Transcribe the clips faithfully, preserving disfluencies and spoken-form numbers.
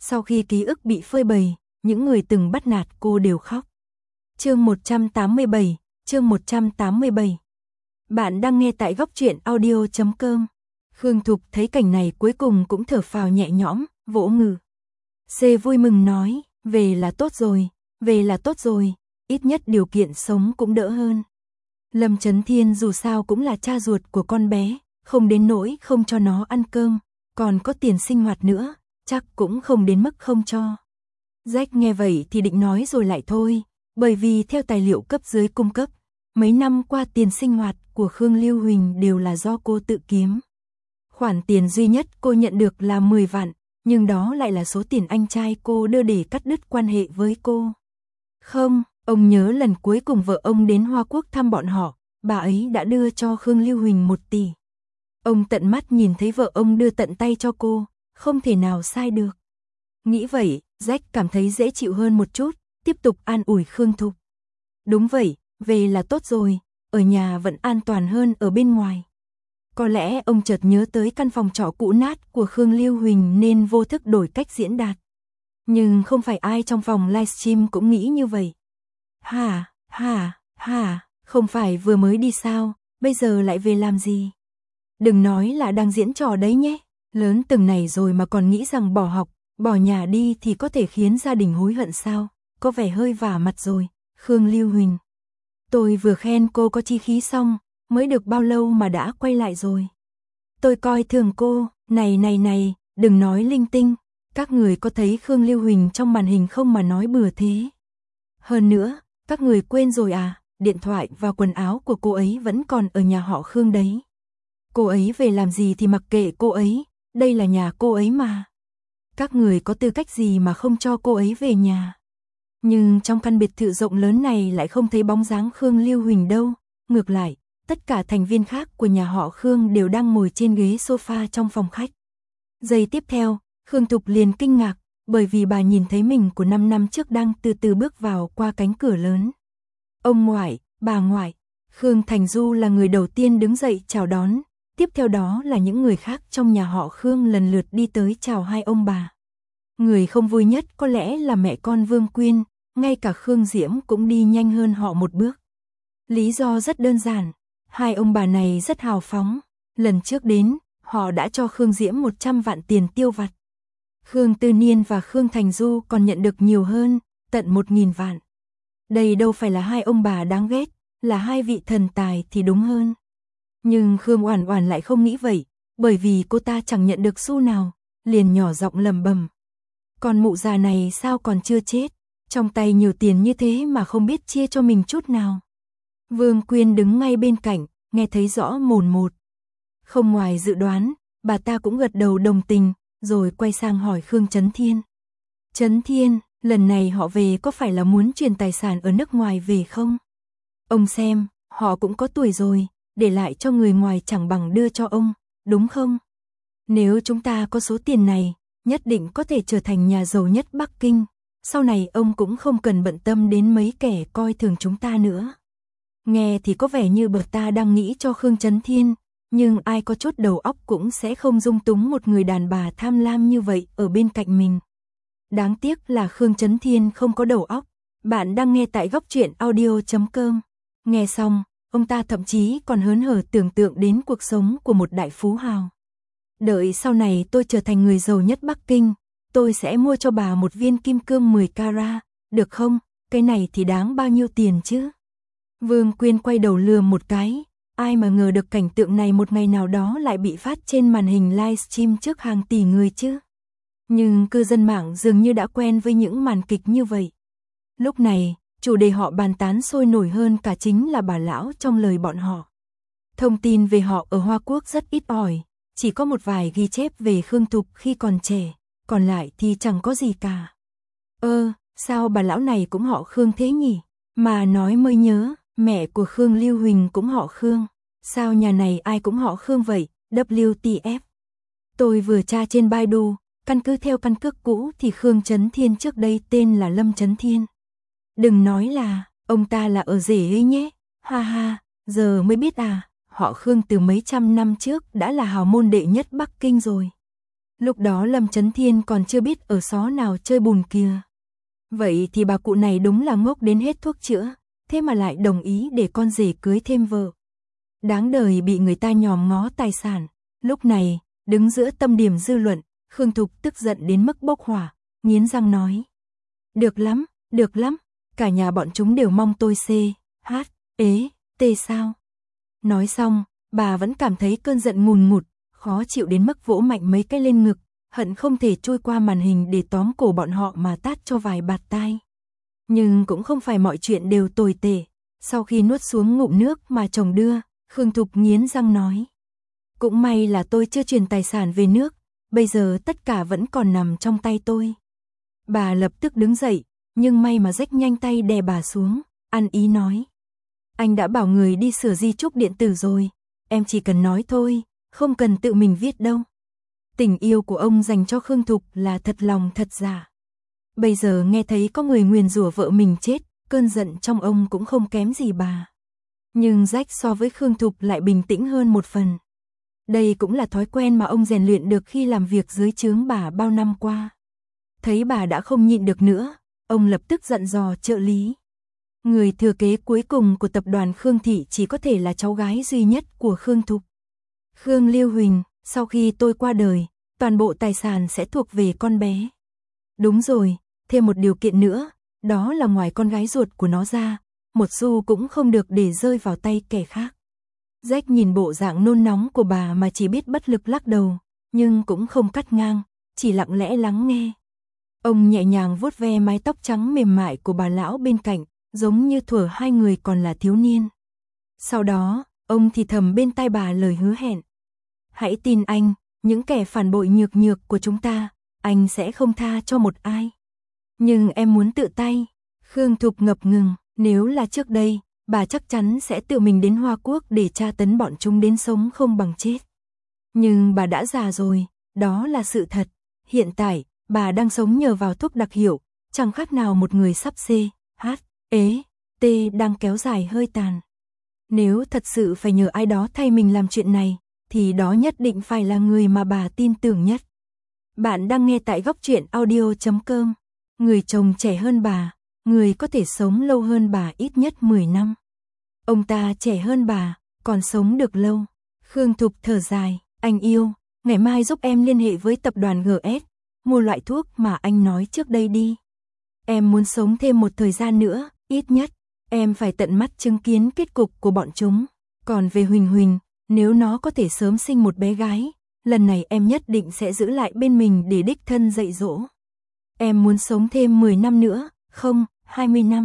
Sau khi ký ức bị phơi bày, những người từng bắt nạt cô đều khóc. Chương một trăm tám mươi bảy, chương một trăm tám mươi bảy. Bạn đang nghe tại góc truyện audio chấm com. Khương Thục thấy cảnh này cuối cùng cũng thở phào nhẹ nhõm, vỗ ngực. C vui mừng nói, về là tốt rồi, về là tốt rồi, ít nhất điều kiện sống cũng đỡ hơn. Lâm Chấn Thiên dù sao cũng là cha ruột của con bé, không đến nỗi không cho nó ăn cơm, còn có tiền sinh hoạt nữa, chắc cũng không đến mức không cho. Jack nghe vậy thì định nói rồi lại thôi, bởi vì theo tài liệu cấp dưới cung cấp, mấy năm qua tiền sinh hoạt của Khương Lưu Huỳnh đều là do cô tự kiếm. Khoản tiền duy nhất cô nhận được là mười vạn, nhưng đó lại là số tiền anh trai cô đưa để cắt đứt quan hệ với cô. Không, ông nhớ lần cuối cùng vợ ông đến Hoa Quốc thăm bọn họ, bà ấy đã đưa cho Khương Lưu Huỳnh một tỷ. Ông tận mắt nhìn thấy vợ ông đưa tận tay cho cô, không thể nào sai được. Nghĩ vậy, Jack cảm thấy dễ chịu hơn một chút, tiếp tục an ủi Khương Thục. Đúng vậy, về là tốt rồi, ở nhà vẫn an toàn hơn ở bên ngoài. Có lẽ ông chợt nhớ tới căn phòng trọ cũ nát của Khương Lưu Huỳnh nên vô thức đổi cách diễn đạt. Nhưng không phải ai trong phòng livestream cũng nghĩ như vậy. Hả, hả, hả, không phải vừa mới đi sao, bây giờ lại về làm gì? Đừng nói là đang diễn trò đấy nhé, lớn từng này rồi mà còn nghĩ rằng bỏ học, bỏ nhà đi thì có thể khiến gia đình hối hận sao, có vẻ hơi vả mặt rồi, Khương Lưu Huỳnh. Tôi vừa khen cô có chi khí xong, mới được bao lâu mà đã quay lại rồi. Tôi coi thường cô, này này này, đừng nói linh tinh, các người có thấy Khương Lưu Huỳnh trong màn hình không mà nói bừa thế. Hơn nữa, các người quên rồi à, điện thoại và quần áo của cô ấy vẫn còn ở nhà họ Khương đấy. Cô ấy về làm gì thì mặc kệ cô ấy, đây là nhà cô ấy mà. Các người có tư cách gì mà không cho cô ấy về nhà. Nhưng trong căn biệt thự rộng lớn này lại không thấy bóng dáng Khương Lưu Huỳnh đâu, ngược lại, tất cả thành viên khác của nhà họ Khương đều đang ngồi trên ghế sofa trong phòng khách. Giây tiếp theo, Khương Thục liền kinh ngạc, bởi vì bà nhìn thấy mình của năm năm trước đang từ từ bước vào qua cánh cửa lớn. Ông ngoại, bà ngoại, Khương Thành Du là người đầu tiên đứng dậy chào đón, tiếp theo đó là những người khác trong nhà họ Khương lần lượt đi tới chào hai ông bà. Người không vui nhất có lẽ là mẹ con Vương Quyên, ngay cả Khương Diễm cũng đi nhanh hơn họ một bước. Lý do rất đơn giản, hai ông bà này rất hào phóng, lần trước đến, họ đã cho Khương Diễm một trăm vạn tiền tiêu vặt. Khương Tư Niên và Khương Thành Du còn nhận được nhiều hơn, tận một nghìn vạn. Đây đâu phải là hai ông bà đáng ghét, là hai vị thần tài thì đúng hơn. Nhưng Khương Oản Oản lại không nghĩ vậy, bởi vì cô ta chẳng nhận được xu nào, liền nhỏ giọng lẩm bẩm. Còn mụ già này sao còn chưa chết, trong tay nhiều tiền như thế mà không biết chia cho mình chút nào. Vương Quyên đứng ngay bên cạnh, nghe thấy rõ mồn một. Không ngoài dự đoán, bà ta cũng gật đầu đồng tình, rồi quay sang hỏi Khương Chấn Thiên. Chấn Thiên, lần này họ về có phải là muốn chuyển tài sản ở nước ngoài về không? Ông xem, họ cũng có tuổi rồi, để lại cho người ngoài chẳng bằng đưa cho ông, đúng không? Nếu chúng ta có số tiền này, nhất định có thể trở thành nhà giàu nhất Bắc Kinh, sau này ông cũng không cần bận tâm đến mấy kẻ coi thường chúng ta nữa. Nghe thì có vẻ như bà ta đang nghĩ cho Khương Chấn Thiên, nhưng ai có chút đầu óc cũng sẽ không dung túng một người đàn bà tham lam như vậy ở bên cạnh mình. Đáng tiếc là Khương Chấn Thiên không có đầu óc. Bạn đang nghe tại góc truyện audio chấm com. Nghe xong, ông ta thậm chí còn hớn hở tưởng tượng đến cuộc sống của một đại phú hào. Đợi sau này tôi trở thành người giàu nhất Bắc Kinh, tôi sẽ mua cho bà một viên kim cương mười carat, được không? Cái này thì đáng bao nhiêu tiền chứ? Vương Quyên quay đầu lừa một cái, ai mà ngờ được cảnh tượng này một ngày nào đó lại bị phát trên màn hình livestream trước hàng tỷ người chứ. Nhưng cư dân mạng dường như đã quen với những màn kịch như vậy. Lúc này, chủ đề họ bàn tán sôi nổi hơn cả chính là bà lão trong lời bọn họ. Thông tin về họ ở Hoa Quốc rất ít ỏi, chỉ có một vài ghi chép về Khương Thục khi còn trẻ, còn lại thì chẳng có gì cả. Ơ, sao bà lão này cũng họ Khương thế nhỉ? Mà nói mới nhớ, mẹ của Khương Lưu Huỳnh cũng họ Khương. Sao nhà này ai cũng họ Khương vậy? W T F. Tôi vừa tra trên Baidu, căn cứ theo căn cước cũ thì Khương Chấn Thiên trước đây tên là Lâm Chấn Thiên. Đừng nói là, ông ta là ở rể ấy nhé. Ha ha, giờ mới biết à, họ Khương từ mấy trăm năm trước đã là hào môn đệ nhất Bắc Kinh rồi. Lúc đó Lâm Chấn Thiên còn chưa biết ở xó nào chơi bùn kia. Vậy thì bà cụ này đúng là ngốc đến hết thuốc chữa, thế mà lại đồng ý để con rể cưới thêm vợ. Đáng đời bị người ta nhòm ngó tài sản. Lúc này, đứng giữa tâm điểm dư luận, Khương Thục tức giận đến mức bốc hỏa, nghiến răng nói. Được lắm, được lắm, cả nhà bọn chúng đều mong tôi xê, hát, ế, tê sao. Nói xong, bà vẫn cảm thấy cơn giận ngùn ngụt, khó chịu đến mức vỗ mạnh mấy cái lên ngực, hận không thể trôi qua màn hình để tóm cổ bọn họ mà tát cho vài bạt tai. Nhưng cũng không phải mọi chuyện đều tồi tệ. Sau khi nuốt xuống ngụm nước mà chồng đưa, Khương Thục nghiến răng nói. Cũng may là tôi chưa truyền tài sản về nước, bây giờ tất cả vẫn còn nằm trong tay tôi. Bà lập tức đứng dậy, nhưng may mà rách nhanh tay đè bà xuống, ăn ý nói. Anh đã bảo người đi sửa di chúc điện tử rồi, em chỉ cần nói thôi, không cần tự mình viết đâu. Tình yêu của ông dành cho Khương Thục là thật lòng thật giả. Bây giờ nghe thấy có người nguyền rủa vợ mình chết, cơn giận trong ông cũng không kém gì bà. Nhưng Jack so với Khương Thục lại bình tĩnh hơn một phần. Đây cũng là thói quen mà ông rèn luyện được khi làm việc dưới trướng bà bao năm qua. Thấy bà đã không nhịn được nữa, ông lập tức dặn dò trợ lý. Người thừa kế cuối cùng của tập đoàn Khương Thị chỉ có thể là cháu gái duy nhất của Khương Thục. Khương Liêu Huỳnh, sau khi tôi qua đời, toàn bộ tài sản sẽ thuộc về con bé. Đúng rồi, thêm một điều kiện nữa, đó là ngoài con gái ruột của nó ra, một xu cũng không được để rơi vào tay kẻ khác. Jack nhìn bộ dạng nôn nóng của bà mà chỉ biết bất lực lắc đầu, nhưng cũng không cắt ngang, chỉ lặng lẽ lắng nghe. Ông nhẹ nhàng vuốt ve mái tóc trắng mềm mại của bà lão bên cạnh, giống như thuở hai người còn là thiếu niên. Sau đó, ông thì thầm bên tai bà lời hứa hẹn. Hãy tin anh, những kẻ phản bội nhược nhược của chúng ta, anh sẽ không tha cho một ai. Nhưng em muốn tự tay. Khương Thục ngập ngừng, nếu là trước đây, bà chắc chắn sẽ tự mình đến Hoa Quốc để tra tấn bọn chúng đến sống không bằng chết. Nhưng bà đã già rồi, đó là sự thật. Hiện tại, bà đang sống nhờ vào thuốc đặc hiệu, chẳng khác nào một người sắp xê, hát, ế, tê đang kéo dài hơi tàn. Nếu thật sự phải nhờ ai đó thay mình làm chuyện này, thì đó nhất định phải là người mà bà tin tưởng nhất. Bạn đang nghe tại góc truyện audio chấm com. Người chồng trẻ hơn bà, người có thể sống lâu hơn bà ít nhất mười năm. Ông ta trẻ hơn bà, còn sống được lâu. Khương Thục thở dài, anh yêu, ngày mai giúp em liên hệ với tập đoàn giê ét, mua loại thuốc mà anh nói trước đây đi. Em muốn sống thêm một thời gian nữa, ít nhất, em phải tận mắt chứng kiến kết cục của bọn chúng. Còn về Huỳnh Huỳnh, nếu nó có thể sớm sinh một bé gái, lần này em nhất định sẽ giữ lại bên mình để đích thân dạy dỗ. Em muốn sống thêm mười năm nữa, không, hai mươi năm.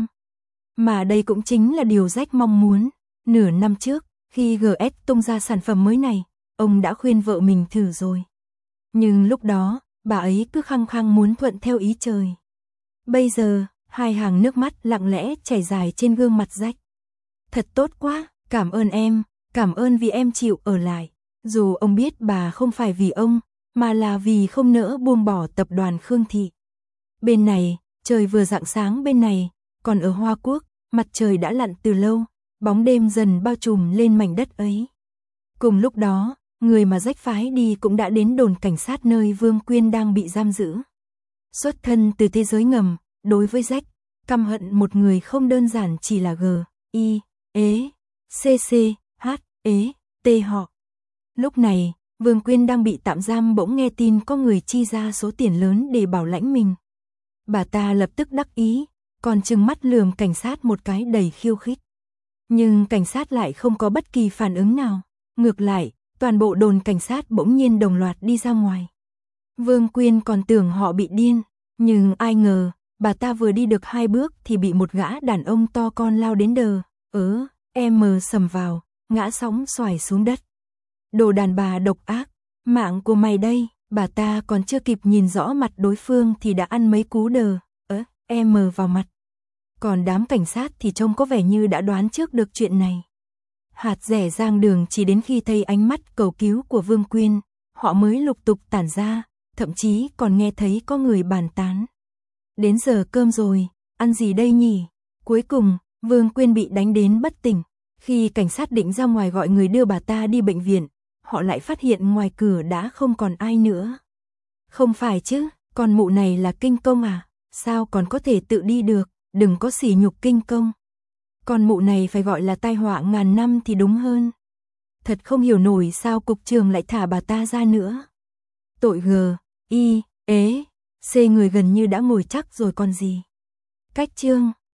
Mà đây cũng chính là điều Jack mong muốn. Nửa năm trước, khi giê ét tung ra sản phẩm mới này, ông đã khuyên vợ mình thử rồi. Nhưng lúc đó, bà ấy cứ khăng khăng muốn thuận theo ý trời. Bây giờ, hai hàng nước mắt lặng lẽ chảy dài trên gương mặt Jack. Thật tốt quá, cảm ơn em, cảm ơn vì em chịu ở lại. Dù ông biết bà không phải vì ông, mà là vì không nỡ buông bỏ tập đoàn Khương Thị. Bên này, trời vừa rạng sáng bên này, còn ở Hoa Quốc, mặt trời đã lặn từ lâu, bóng đêm dần bao trùm lên mảnh đất ấy. Cùng lúc đó, người mà Jack phái đi cũng đã đến đồn cảnh sát nơi Vương Quyên đang bị giam giữ. Xuất thân từ thế giới ngầm, đối với Jack, căm hận một người không đơn giản chỉ là G, I, ế, C, C, H, ế, T họ. Lúc này, Vương Quyên đang bị tạm giam bỗng nghe tin có người chi ra số tiền lớn để bảo lãnh mình. Bà ta lập tức đắc ý, còn trừng mắt lườm cảnh sát một cái đầy khiêu khích. Nhưng cảnh sát lại không có bất kỳ phản ứng nào. Ngược lại, toàn bộ đồn cảnh sát bỗng nhiên đồng loạt đi ra ngoài. Vương Quyên còn tưởng họ bị điên, nhưng ai ngờ, bà ta vừa đi được hai bước thì bị một gã đàn ông to con lao đến đờ, ớ, em sầm vào, ngã sóng xoài xuống đất. Đồ đàn bà độc ác, mạng của mày đây. Bà ta còn chưa kịp nhìn rõ mặt đối phương thì đã ăn mấy cú đờ, ớ, em vào mặt. Còn đám cảnh sát thì trông có vẻ như đã đoán trước được chuyện này. Hạt rẻ giang đường chỉ đến khi thấy ánh mắt cầu cứu của Vương Quyên, họ mới lục tục tản ra, thậm chí còn nghe thấy có người bàn tán. Đến giờ cơm rồi, ăn gì đây nhỉ? Cuối cùng, Vương Quyên bị đánh đến bất tỉnh. Khi cảnh sát định ra ngoài gọi người đưa bà ta đi bệnh viện, họ lại phát hiện ngoài cửa đã không còn ai nữa. Không phải chứ, con mụ này là kinh công à, sao còn có thể tự đi được, đừng có sỉ nhục kinh công. Con mụ này phải gọi là tai họa ngàn năm thì đúng hơn. Thật không hiểu nổi sao cục trường lại thả bà ta ra nữa. Tội g, y, ế, c người gần như đã ngồi chắc rồi còn gì. Cách chương